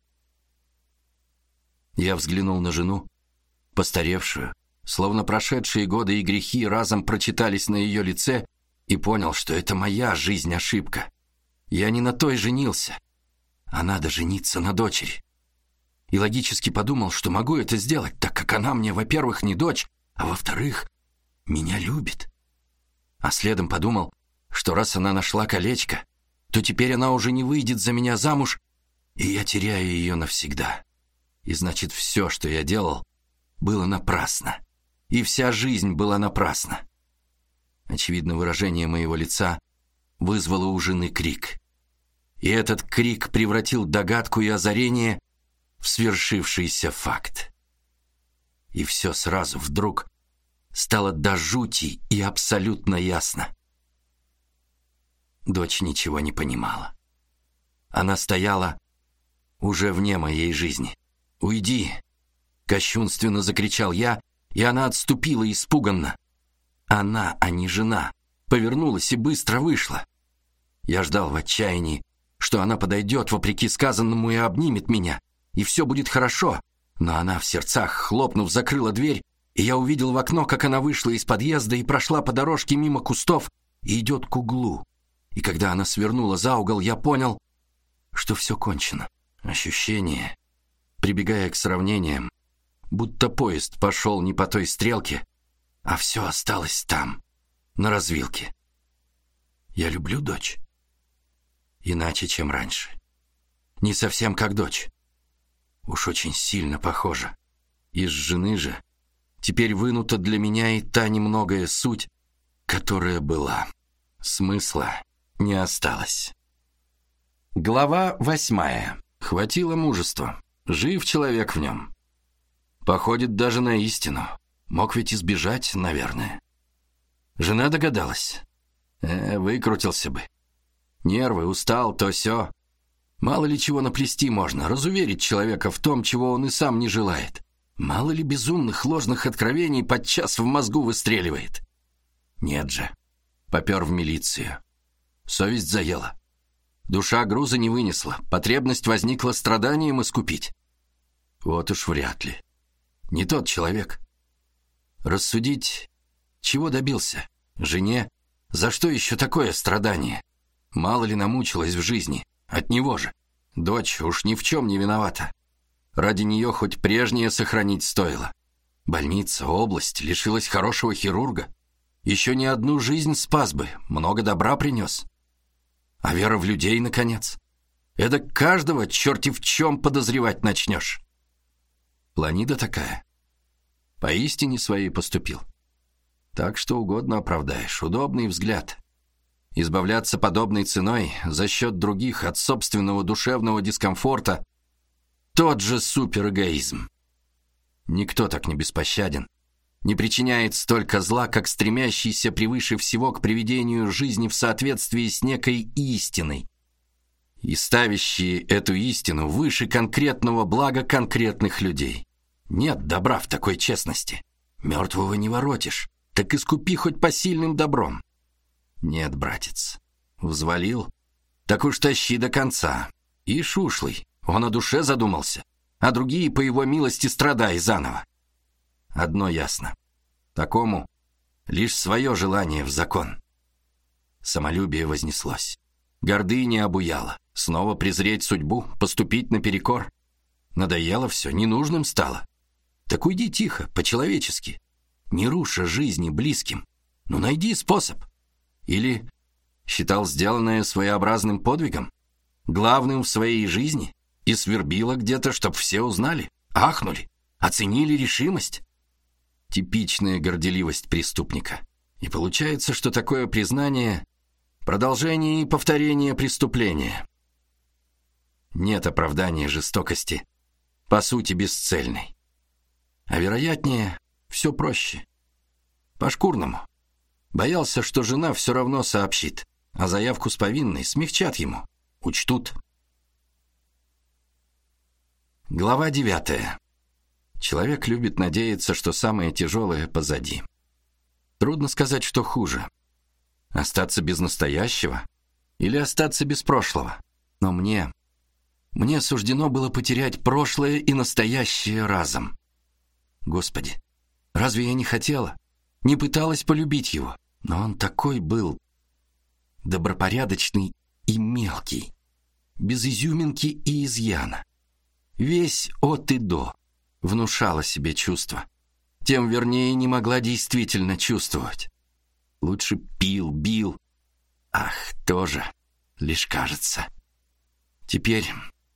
Я взглянул на жену, постаревшую, словно прошедшие годы и грехи разом прочитались на ее лице, и понял, что это моя жизнь ошибка. Я не на той женился, а надо жениться на дочери. И логически подумал, что могу это сделать, так как она мне, во-первых, не дочь, а во-вторых, меня любит. А следом подумал, что раз она нашла колечко, то теперь она уже не выйдет за меня замуж, и я теряю ее навсегда. И значит, все, что я делал, было напрасно. И вся жизнь была напрасна. Очевидно, выражение моего лица вызвало у жены крик. И этот крик превратил догадку и озарение в свершившийся факт. И все сразу вдруг стало до жути и абсолютно ясно. Дочь ничего не понимала. Она стояла уже вне моей жизни. «Уйди!» — кощунственно закричал я, и она отступила испуганно. Она, а не жена, повернулась и быстро вышла. Я ждал в отчаянии, что она подойдет, вопреки сказанному, и обнимет меня, и все будет хорошо. Но она в сердцах, хлопнув, закрыла дверь, и я увидел в окно, как она вышла из подъезда и прошла по дорожке мимо кустов и идет к углу. И когда она свернула за угол, я понял, что все кончено. Ощущение, прибегая к сравнениям, будто поезд пошел не по той стрелке, а все осталось там, на развилке. Я люблю дочь. Иначе, чем раньше. Не совсем как дочь. Уж очень сильно похожа. Из жены же теперь вынута для меня и та немногое суть, которая была. Смысла не осталось. Глава восьмая. Хватило мужества. Жив человек в нем. Походит даже на истину. Мог ведь избежать, наверное. Жена догадалась. Э, выкрутился бы. Нервы, устал, то сё. Мало ли чего наплести можно, разуверить человека в том, чего он и сам не желает. Мало ли безумных ложных откровений подчас в мозгу выстреливает. Нет же. Попер в милицию. Совесть заела. Душа груза не вынесла. Потребность возникла страданием искупить. Вот уж вряд ли. Не тот человек. Рассудить, чего добился? Жене? За что еще такое страдание? Мало ли намучилась в жизни. От него же. Дочь уж ни в чем не виновата. Ради нее хоть прежнее сохранить стоило. Больница, область, лишилась хорошего хирурга. Еще не одну жизнь спас бы, много добра принес. А вера в людей, наконец. Это каждого черти в чем подозревать начнешь. Планида такая. Поистине своей поступил. Так что угодно оправдаешь. Удобный взгляд. Избавляться подобной ценой за счет других от собственного душевного дискомфорта — тот же суперэгоизм. Никто так не беспощаден, не причиняет столько зла, как стремящийся превыше всего к приведению жизни в соответствии с некой истиной и ставящие эту истину выше конкретного блага конкретных людей. Нет добра в такой честности. Мертвого не воротишь, так искупи хоть посильным добром. Нет, братец, взвалил, так уж тащи до конца. И ушлый, он о душе задумался, а другие, по его милости, страдай заново. Одно ясно. Такому лишь свое желание в закон. Самолюбие вознеслось. Гордыня обуяла. Снова презреть судьбу, поступить наперекор. Надоело все, ненужным стало. Так уйди тихо, по-человечески. Не руша жизни близким. Ну, найди способ. Или считал сделанное своеобразным подвигом, главным в своей жизни, и свербило где-то, чтоб все узнали, ахнули, оценили решимость. Типичная горделивость преступника. И получается, что такое признание — продолжение и повторение преступления. Нет оправдания жестокости, по сути бесцельной. А вероятнее, все проще. По-шкурному. Боялся, что жена все равно сообщит, а заявку с повинной смягчат ему, учтут. Глава девятая. Человек любит надеяться, что самое тяжелое позади. Трудно сказать, что хуже. Остаться без настоящего или остаться без прошлого. Но мне... Мне суждено было потерять прошлое и настоящее разом. Господи, разве я не хотела? Не пыталась полюбить его? Но он такой был добропорядочный и мелкий, без изюминки и изъяна. Весь от и до внушала себе чувства. Тем вернее не могла действительно чувствовать. Лучше пил, бил. Ах, тоже лишь кажется. Теперь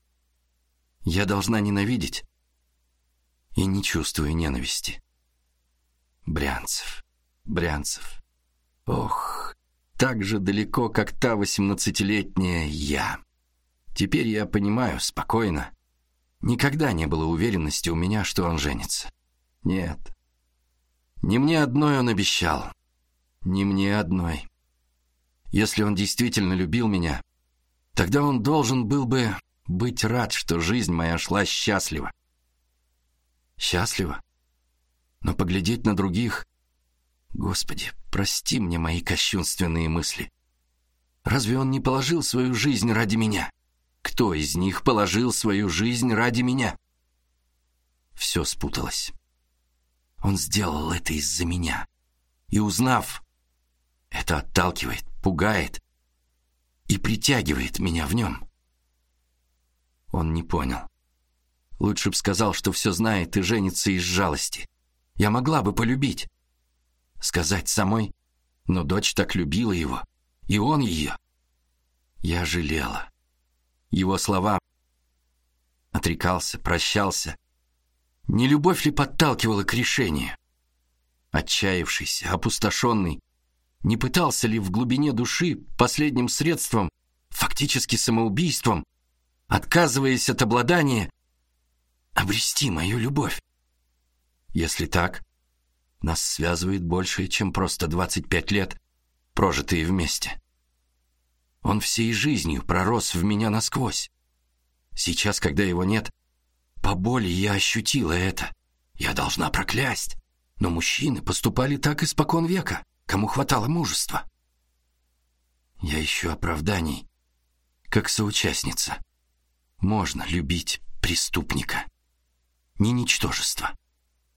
я должна ненавидеть и не чувствую ненависти. Брянцев, Брянцев. Ох, так же далеко, как та восемнадцатилетняя я. Теперь я понимаю спокойно. Никогда не было уверенности у меня, что он женится. Нет. Не мне одной он обещал. Не мне одной. Если он действительно любил меня, тогда он должен был бы быть рад, что жизнь моя шла счастливо. Счастливо? Но поглядеть на других... Господи, прости мне мои кощунственные мысли. Разве он не положил свою жизнь ради меня? Кто из них положил свою жизнь ради меня? Все спуталось. Он сделал это из-за меня. И узнав, это отталкивает, пугает и притягивает меня в нем. Он не понял. Лучше б сказал, что все знает и женится из жалости. Я могла бы полюбить. Сказать самой, но дочь так любила его, и он ее. Я жалела. Его слова: отрекался, прощался. Не любовь ли подталкивала к решению? Отчаявшийся, опустошенный, не пытался ли в глубине души последним средством, фактически самоубийством, отказываясь от обладания, обрести мою любовь? Если так, нас связывает больше, чем просто двадцать пять лет, прожитые вместе. Он всей жизнью пророс в меня насквозь. Сейчас, когда его нет, по боли я ощутила это. Я должна проклясть. Но мужчины поступали так испокон века, кому хватало мужества. Я ищу оправданий, как соучастница. Можно любить преступника, не ничтожество.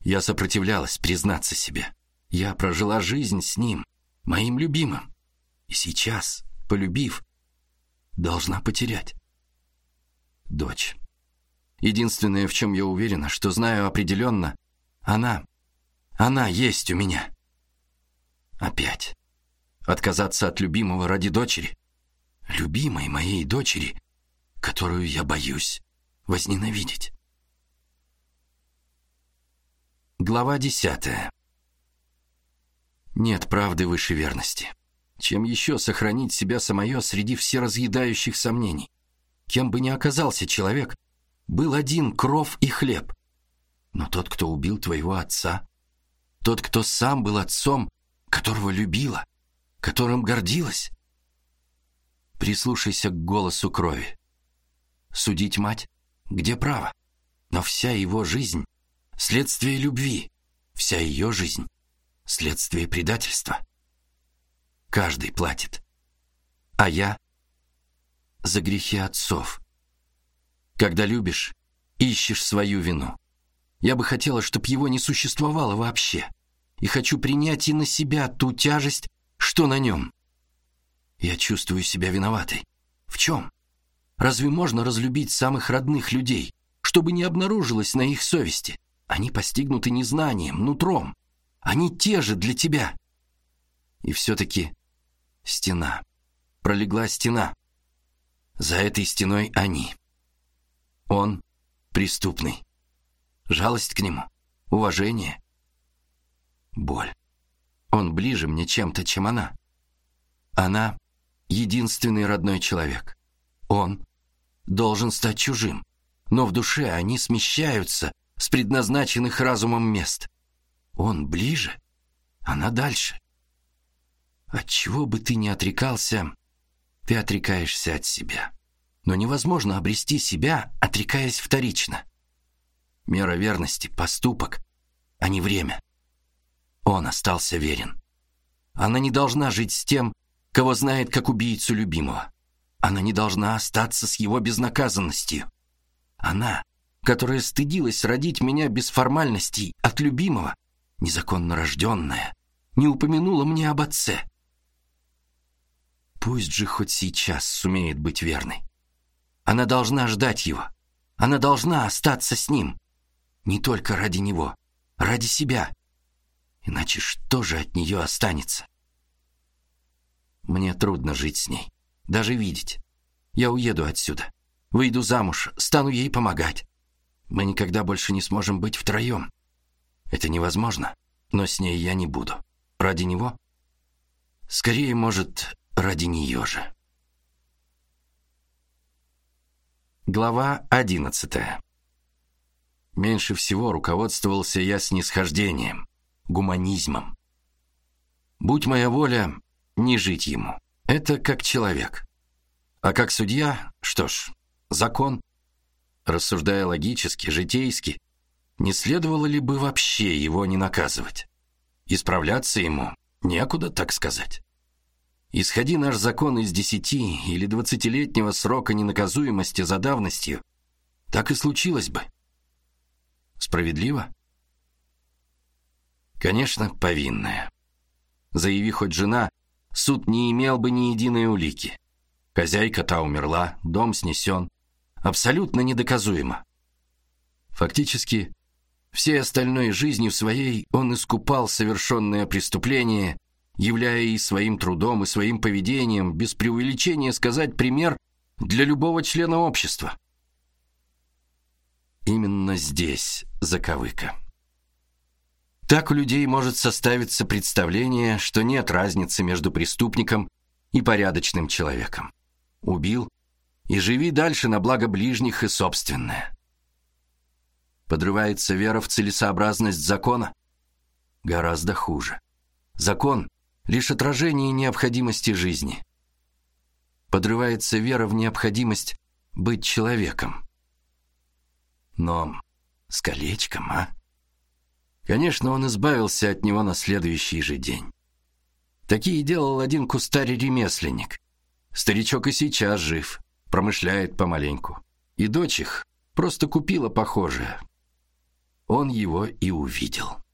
Я сопротивлялась признаться себе. Я прожила жизнь с ним, моим любимым. И сейчас, полюбив, должна потерять. Дочь. Единственное, в чем я уверена, что знаю определенно, она, она есть у меня. Опять. Отказаться от любимого ради дочери. Любимой моей дочери, которую я боюсь возненавидеть. Глава десятая. Нет правды выше верности. Чем еще сохранить себя самое среди всеразъедающих сомнений? Кем бы ни оказался человек, был один кров и хлеб. Но тот, кто убил твоего отца, тот, кто сам был отцом, которого любила, которым гордилась. Прислушайся к голосу крови. Судить мать, где право? Но вся его жизнь — следствие любви, вся ее жизнь — следствие предательства. Каждый платит. А я — за грехи отцов. Когда любишь, ищешь свою вину. Я бы хотела, чтобы его не существовало вообще. И хочу принять и на себя ту тяжесть, что на нем. Я чувствую себя виноватой. В чем? Разве можно разлюбить самых родных людей, чтобы не обнаружилось на их совести? Они постигнуты незнанием, нутром. Они те же для тебя. И все-таки стена. Пролегла стена. За этой стеной они. Он преступный. Жалость к нему, уважение, боль. Он ближе мне чем-то, чем она. Она — единственный родной человек. Он должен стать чужим, но в душе они смещаются с предназначенных разумом мест. Он ближе, она дальше. Отчего бы ты ни отрекался, ты отрекаешься от себя. Но невозможно обрести себя, отрекаясь вторично. Мера верности — поступок, а не время. Он остался верен. Она не должна жить с тем, кого знает как убийцу любимого. Она не должна остаться с его безнаказанностью. Она, которая стыдилась родить меня без формальностей от любимого, незаконно рожденная, не упомянула мне об отце. Пусть же хоть сейчас сумеет быть верной. Она должна ждать его. Она должна остаться с ним. Не только ради него, ради себя. Иначе что же от нее останется? Мне трудно жить с ней, даже видеть. Я уеду отсюда, выйду замуж, стану ей помогать. Мы никогда больше не сможем быть втроем. Это невозможно, но с ней я не буду. Ради него? Скорее, может, ради нее же. Глава одиннадцатая. Меньше всего руководствовался я снисхождением, гуманизмом. Будь моя воля, не жить ему. Это как человек. А как судья, что ж, закон. Рассуждая логически, житейски, не следовало ли бы вообще его не наказывать? Исправляться ему некуда, так сказать. Исходи наш закон из десяти- или двадцатилетнего срока ненаказуемости за давностью, так и случилось бы. Справедливо? Конечно, повинная. Заяви хоть жена, суд не имел бы ни единой улики. Хозяйка та умерла, дом снесен. Абсолютно недоказуемо. Фактически, всей остальной жизнью своей он искупал совершенное преступление, являя и своим трудом, и своим поведением, без преувеличения сказать, пример для любого члена общества. Именно здесь заковыка. Так у людей может составиться представление, что нет разницы между преступником и порядочным человеком. Убил и живи дальше на благо ближних и собственное. Подрывается вера в целесообразность закона? Гораздо хуже. Закон — лишь отражение необходимости жизни. Подрывается вера в необходимость быть человеком. Но с колечком, а? Конечно, он избавился от него на следующий же день. Такие делал один кустарь-ремесленник. Старичок и сейчас жив, промышляет помаленьку. И дочь их просто купила похожее. он его и увидел.